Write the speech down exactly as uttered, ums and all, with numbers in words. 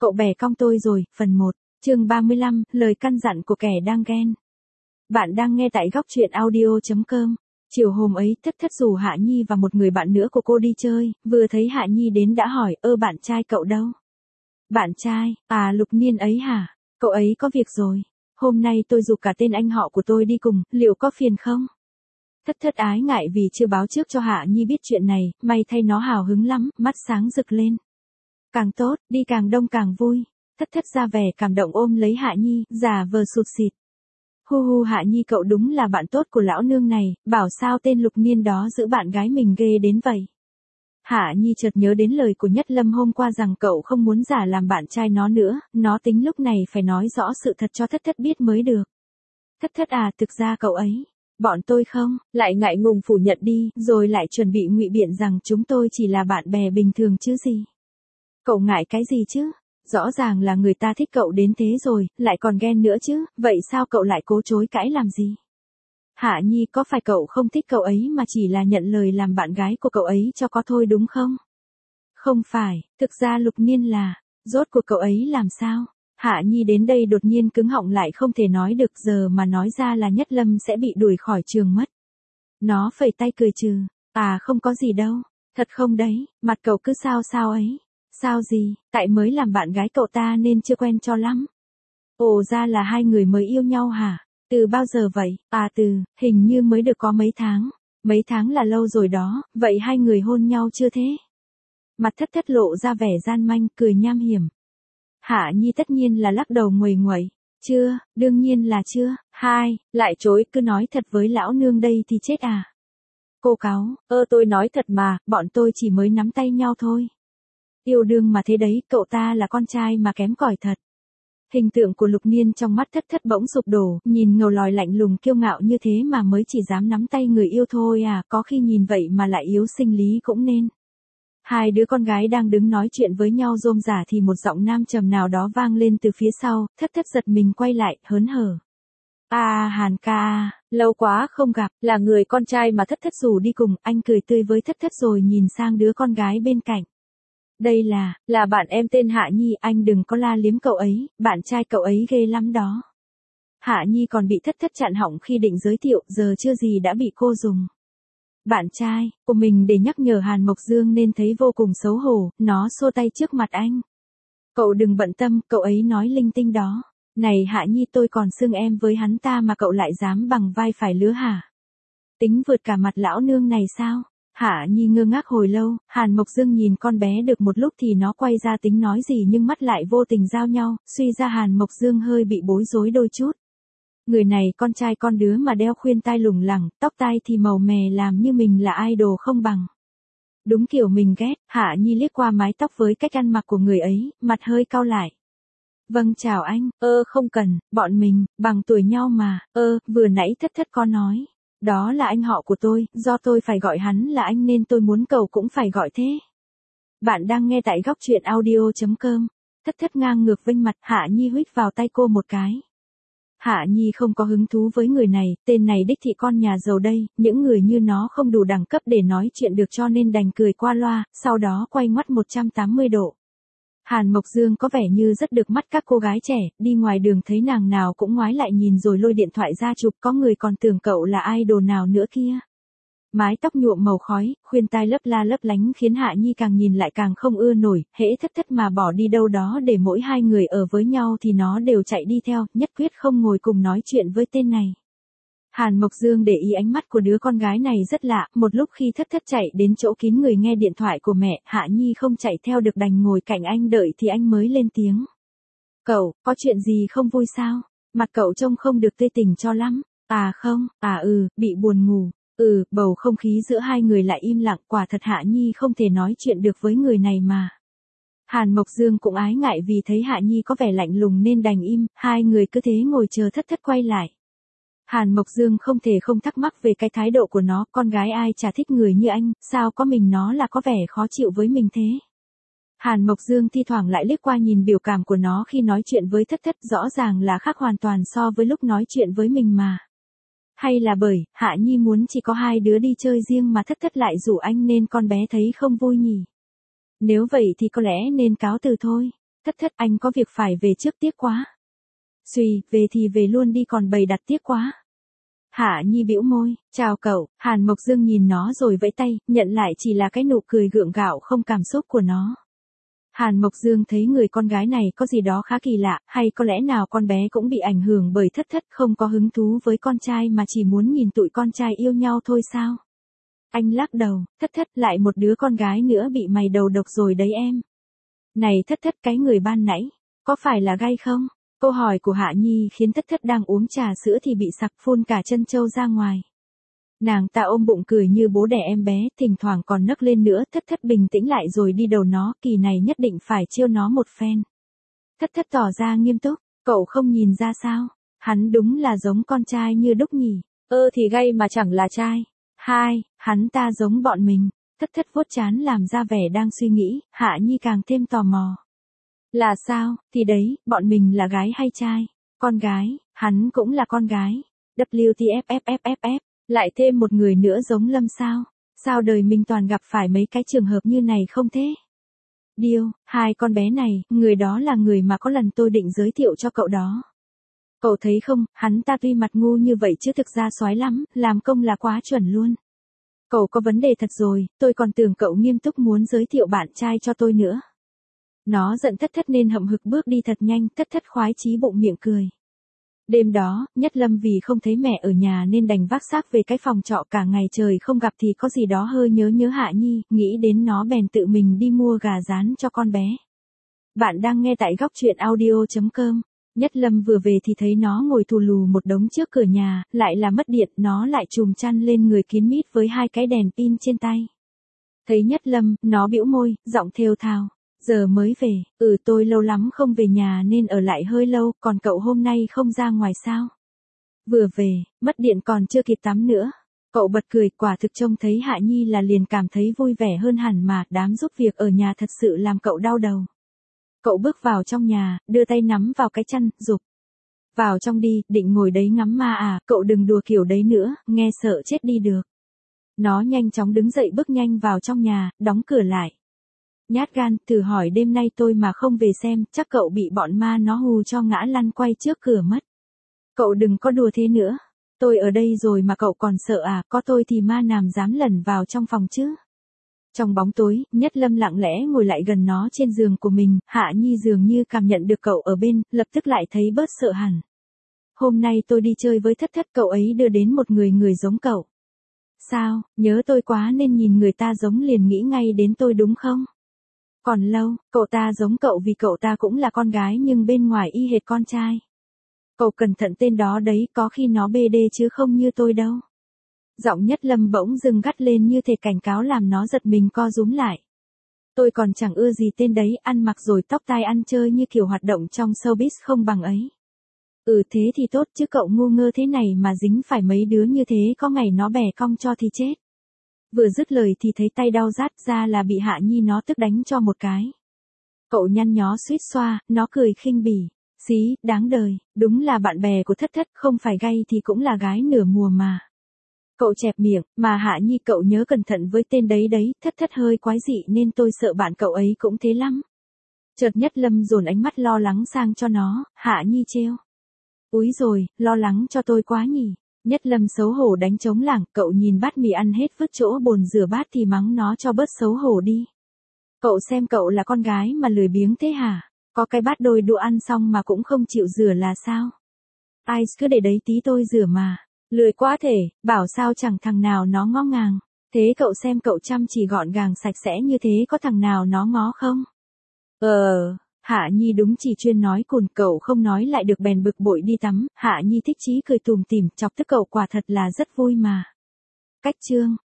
Cậu bè cong tôi rồi, phần một, chương ba mươi lăm, lời căn dặn của kẻ đang ghen. Bạn đang nghe tại góc truyện audio chấm com. Chiều hôm ấy Thất Thất rủ Hạ Nhi và một người bạn nữa của cô đi chơi, vừa thấy Hạ Nhi đến đã hỏi, ơ bạn trai cậu đâu? Bạn trai, à Lục Niên ấy hả? Cậu ấy có việc rồi. Hôm nay tôi giục cả tên anh họ của tôi đi cùng, liệu có phiền không? Thất Thất ái ngại vì chưa báo trước cho Hạ Nhi biết chuyện này, may thay nó hào hứng lắm, mắt sáng rực lên. Càng tốt, đi càng đông càng vui. Thất Thất ra vẻ cảm động ôm lấy Hạ Nhi, giả vờ sụt sịt. Hu hu Hạ Nhi cậu đúng là bạn tốt của lão nương này, bảo sao tên Lục Niên đó giữ bạn gái mình ghê đến vậy. Hạ Nhi chợt nhớ đến lời của Nhất Lâm hôm qua rằng cậu không muốn giả làm bạn trai nó nữa, nó tính lúc này phải nói rõ sự thật cho Thất Thất biết mới được. Thất Thất à, thực ra cậu ấy, bọn tôi không, lại ngại ngùng phủ nhận đi, rồi lại chuẩn bị ngụy biện rằng chúng tôi chỉ là bạn bè bình thường chứ gì. Cậu ngại cái gì chứ? Rõ ràng là người ta thích cậu đến thế rồi, lại còn ghen nữa chứ, vậy sao cậu lại cố chối cãi làm gì? Hạ Nhi có phải cậu không thích cậu ấy mà chỉ là nhận lời làm bạn gái của cậu ấy cho có thôi đúng không? Không phải, thực ra Lục Niên là, rốt cuộc cậu ấy làm sao? Hạ Nhi đến đây đột nhiên cứng họng lại không thể nói được, giờ mà nói ra là Nhất Lâm sẽ bị đuổi khỏi trường mất. Nó phẩy tay cười trừ, à không có gì đâu, thật không đấy, mặt cậu cứ sao sao ấy. Sao gì, tại mới làm bạn gái cậu ta nên chưa quen cho lắm. Ồ ra là hai người mới yêu nhau hả? Từ bao giờ vậy? À từ, hình như mới được có mấy tháng. Mấy tháng là lâu rồi đó, vậy hai người hôn nhau chưa thế? Mặt Thất Thất lộ ra vẻ gian manh, cười nham hiểm. Hạ Nhi tất nhiên là lắc đầu nguầy nguậy. Chưa, đương nhiên là chưa. Hai, lại chối, cứ nói thật với lão nương đây thì chết à? Cô cáu, ơ tôi nói thật mà, bọn tôi chỉ mới nắm tay nhau thôi. Yêu đương mà thế đấy, cậu ta là con trai mà kém cỏi thật. Hình tượng của Lục Niên trong mắt Thất Thất bỗng sụp đổ, nhìn ngầu lòi lạnh lùng kiêu ngạo như thế mà mới chỉ dám nắm tay người yêu thôi à, có khi nhìn vậy mà lại yếu sinh lý cũng nên. Hai đứa con gái đang đứng nói chuyện với nhau rôm rả thì một giọng nam trầm nào đó vang lên từ phía sau, Thất Thất giật mình quay lại, hớn hở. À Hàn ca, lâu quá không gặp, là người con trai mà Thất Thất rủ đi cùng, anh cười tươi với Thất Thất rồi nhìn sang đứa con gái bên cạnh. Đây là, là bạn em tên Hạ Nhi, anh đừng có la liếm cậu ấy, bạn trai cậu ấy ghê lắm đó. Hạ Nhi còn bị Thất Thất chặn họng khi định giới thiệu, giờ chưa gì đã bị cô dùng bạn trai của mình để nhắc nhở Hàn Mộc Dương nên thấy vô cùng xấu hổ, nó xua tay trước mặt anh. Cậu đừng bận tâm, cậu ấy nói linh tinh đó. Này Hạ Nhi tôi còn xưng em với hắn ta mà cậu lại dám bằng vai phải lứa hả? Tính vượt cả mặt lão nương này sao? Hạ Nhi ngơ ngác hồi lâu, Hàn Mộc Dương nhìn con bé được một lúc thì nó quay ra tính nói gì nhưng mắt lại vô tình giao nhau, suy ra Hàn Mộc Dương hơi bị bối rối đôi chút. Người này con trai con đứa mà đeo khuyên tai lủng lẳng, tóc tai thì màu mè làm như mình là idol không bằng. Đúng kiểu mình ghét, Hạ Nhi liếc qua mái tóc với cách ăn mặc của người ấy, mặt hơi cau lại. Vâng chào anh, ơ không cần, bọn mình, bằng tuổi nhau mà, ơ, vừa nãy Thất Thất có nói. Đó là anh họ của tôi, do tôi phải gọi hắn là anh nên tôi muốn cậu cũng phải gọi thế. Bạn đang nghe tại góc truyện audio chấm com. Thất Thất ngang ngược vênh mặt, Hạ Nhi huých vào tay cô một cái. Hạ Nhi không có hứng thú với người này, tên này đích thị con nhà giàu đây, những người như nó không đủ đẳng cấp để nói chuyện được cho nên đành cười qua loa, sau đó quay ngoắt một trăm tám mươi độ. Hàn Mộc Dương có vẻ như rất được mắt các cô gái trẻ, đi ngoài đường thấy nàng nào cũng ngoái lại nhìn rồi lôi điện thoại ra chụp, có người còn tưởng cậu là idol nào nữa kia. Mái tóc nhuộm màu khói, khuyên tai lấp la lấp lánh khiến Hạ Nhi càng nhìn lại càng không ưa nổi, hễ Thất Thất mà bỏ đi đâu đó để mỗi hai người ở với nhau thì nó đều chạy đi theo, nhất quyết không ngồi cùng nói chuyện với tên này. Hàn Mộc Dương để ý ánh mắt của đứa con gái này rất lạ, một lúc khi Thất Thất chạy đến chỗ kín người nghe điện thoại của mẹ, Hạ Nhi không chạy theo được đành ngồi cạnh anh đợi thì anh mới lên tiếng. Cậu, có chuyện gì không vui sao? Mặt cậu trông không được tươi tỉnh cho lắm. À không, à ừ, bị buồn ngủ. Ừ, bầu không khí giữa hai người lại im lặng, quả thật Hạ Nhi không thể nói chuyện được với người này mà. Hàn Mộc Dương cũng ái ngại vì thấy Hạ Nhi có vẻ lạnh lùng nên đành im, hai người cứ thế ngồi chờ Thất Thất quay lại. Hàn Mộc Dương không thể không thắc mắc về cái thái độ của nó, con gái ai chả thích người như anh, sao có mình nó là có vẻ khó chịu với mình thế. Hàn Mộc Dương thi thoảng lại liếc qua nhìn biểu cảm của nó khi nói chuyện với Thất Thất, rõ ràng là khác hoàn toàn so với lúc nói chuyện với mình mà. Hay là bởi, Hạ Nhi muốn chỉ có hai đứa đi chơi riêng mà Thất Thất lại rủ anh nên con bé thấy không vui nhỉ? Nếu vậy thì có lẽ nên cáo từ thôi. Thất thất anh có việc phải về trước tiếc quá. Xùy, về thì về luôn đi còn bày đặt tiếc quá. Hạ Nhi bĩu môi, chào cậu, Hàn Mộc Dương nhìn nó rồi vẫy tay, nhận lại chỉ là cái nụ cười gượng gạo không cảm xúc của nó. Hàn Mộc Dương thấy người con gái này có gì đó khá kỳ lạ, hay có lẽ nào con bé cũng bị ảnh hưởng bởi thất thất không có hứng thú với con trai mà chỉ muốn nhìn tụi con trai yêu nhau thôi sao? Anh lắc đầu, thất thất lại một đứa con gái nữa bị mày đầu độc rồi đấy em. Này thất thất cái người ban nãy, có phải là gay không? Câu hỏi của Hạ Nhi khiến thất thất đang uống trà sữa thì bị sặc phun cả chân trâu ra ngoài. Nàng ta ôm bụng cười như bố đẻ em bé, thỉnh thoảng còn nấc lên nữa, thất thất bình tĩnh lại rồi đi đầu nó, kỳ này nhất định phải chiêu nó một phen. Thất thất tỏ ra nghiêm túc, cậu không nhìn ra sao, hắn đúng là giống con trai như đúc nhỉ, ơ thì gay mà chẳng là trai. Hai, hắn ta giống bọn mình, thất thất vuốt trán làm ra vẻ đang suy nghĩ, Hạ Nhi càng thêm tò mò. Là sao, thì đấy, bọn mình là gái hay trai? Con gái, hắn cũng là con gái. W T F F F F F, lại thêm một người nữa giống Lâm sao? Sao đời mình toàn gặp phải mấy cái trường hợp như này không thế? Điêu, hai con bé này, người đó là người mà có lần tôi định giới thiệu cho cậu đó. Cậu thấy không, hắn ta tuy mặt ngu như vậy chứ thực ra soái lắm, làm công là quá chuẩn luôn. Cậu có vấn đề thật rồi, tôi còn tưởng cậu nghiêm túc muốn giới thiệu bạn trai cho tôi nữa. Nó giận thất thất nên hậm hực bước đi thật nhanh, thất thất khoái chí bụng miệng cười. Đêm đó, Nhất Lâm vì không thấy mẹ ở nhà nên đành vác xác về cái phòng trọ cả ngày trời không gặp thì có gì đó hơi nhớ nhớ Hạ Nhi, nghĩ đến nó bèn tự mình đi mua gà rán cho con bé. Bạn đang nghe tại góc truyện audio chấm com. Nhất Lâm vừa về thì thấy nó ngồi thù lù một đống trước cửa nhà, lại là mất điện, nó lại trùm chăn lên người kín mít với hai cái đèn pin trên tay. Thấy Nhất Lâm, nó bĩu môi, giọng thều thào. Giờ mới về, ừ tôi lâu lắm không về nhà nên ở lại hơi lâu, còn cậu hôm nay không ra ngoài sao? Vừa về, mất điện còn chưa kịp tắm nữa. Cậu bật cười, quả thực trông thấy Hạ Nhi là liền cảm thấy vui vẻ hơn hẳn mà, đám giúp việc ở nhà thật sự làm cậu đau đầu. Cậu bước vào trong nhà, đưa tay nắm vào cái chăn, giục. Vào trong đi, định ngồi đấy ngắm ma à, cậu đừng đùa kiểu đấy nữa, nghe sợ chết đi được. Nó nhanh chóng đứng dậy bước nhanh vào trong nhà, đóng cửa lại. Nhát gan, thử hỏi đêm nay tôi mà không về xem, chắc cậu bị bọn ma nó hù cho ngã lăn quay trước cửa mất. Cậu đừng có đùa thế nữa. Tôi ở đây rồi mà cậu còn sợ à, có tôi thì ma nào dám lẩn vào trong phòng chứ. Trong bóng tối, Nhất Lâm lặng lẽ ngồi lại gần nó trên giường của mình, Hạ Nhi dường như cảm nhận được cậu ở bên, lập tức lại thấy bớt sợ hẳn. Hôm nay tôi đi chơi với thất thất, cậu ấy đưa đến một người người giống cậu. Sao, nhớ tôi quá nên nhìn người ta giống liền nghĩ ngay đến tôi đúng không? Còn lâu, cậu ta giống cậu vì cậu ta cũng là con gái nhưng bên ngoài y hệt con trai. Cậu cẩn thận tên đó đấy, có khi nó bê đê chứ không như tôi đâu. Giọng Nhất Lâm bỗng dừng gắt lên như thể cảnh cáo làm nó giật mình co rúm lại. Tôi còn chẳng ưa gì tên đấy, ăn mặc rồi tóc tai ăn chơi như kiểu hoạt động trong showbiz không bằng ấy. Ừ thế thì tốt chứ cậu ngu ngơ thế này mà dính phải mấy đứa như thế có ngày nó bẻ cong cho thì chết. Vừa dứt lời thì thấy tay đau rát ra là bị Hạ Nhi nó tức đánh cho một cái. Cậu nhăn nhó suýt xoa, nó cười khinh bỉ. Xí, đáng đời, đúng là bạn bè của thất thất, không phải gay thì cũng là gái nửa mùa mà. Cậu chẹp miệng, mà Hạ Nhi cậu nhớ cẩn thận với tên đấy đấy, thất thất hơi quái dị nên tôi sợ bạn cậu ấy cũng thế lắm. Chợt Nhất Lâm dồn ánh mắt lo lắng sang cho nó, Hạ Nhi trêu. Úi rồi, lo lắng cho tôi quá nhỉ. Nhất Lâm xấu hổ đánh trống lảng, cậu nhìn bát mì ăn hết vứt chỗ bồn rửa bát thì mắng nó cho bớt xấu hổ đi. Cậu xem cậu là con gái mà lười biếng thế hả? Có cái bát đôi đũa ăn xong mà cũng không chịu rửa là sao? Ai cứ để đấy tí tôi rửa mà. Lười quá thể, bảo sao chẳng thằng nào nó ngó ngàng. Thế cậu xem cậu chăm chỉ gọn gàng sạch sẽ như thế có thằng nào nó ngó không? Ờ... Hạ Nhi đúng chỉ chuyên nói cùn, cậu không nói lại được bèn bực bội đi tắm, Hạ Nhi thích chí cười tùm tìm, chọc tức cậu quả thật là rất vui mà. Cách chương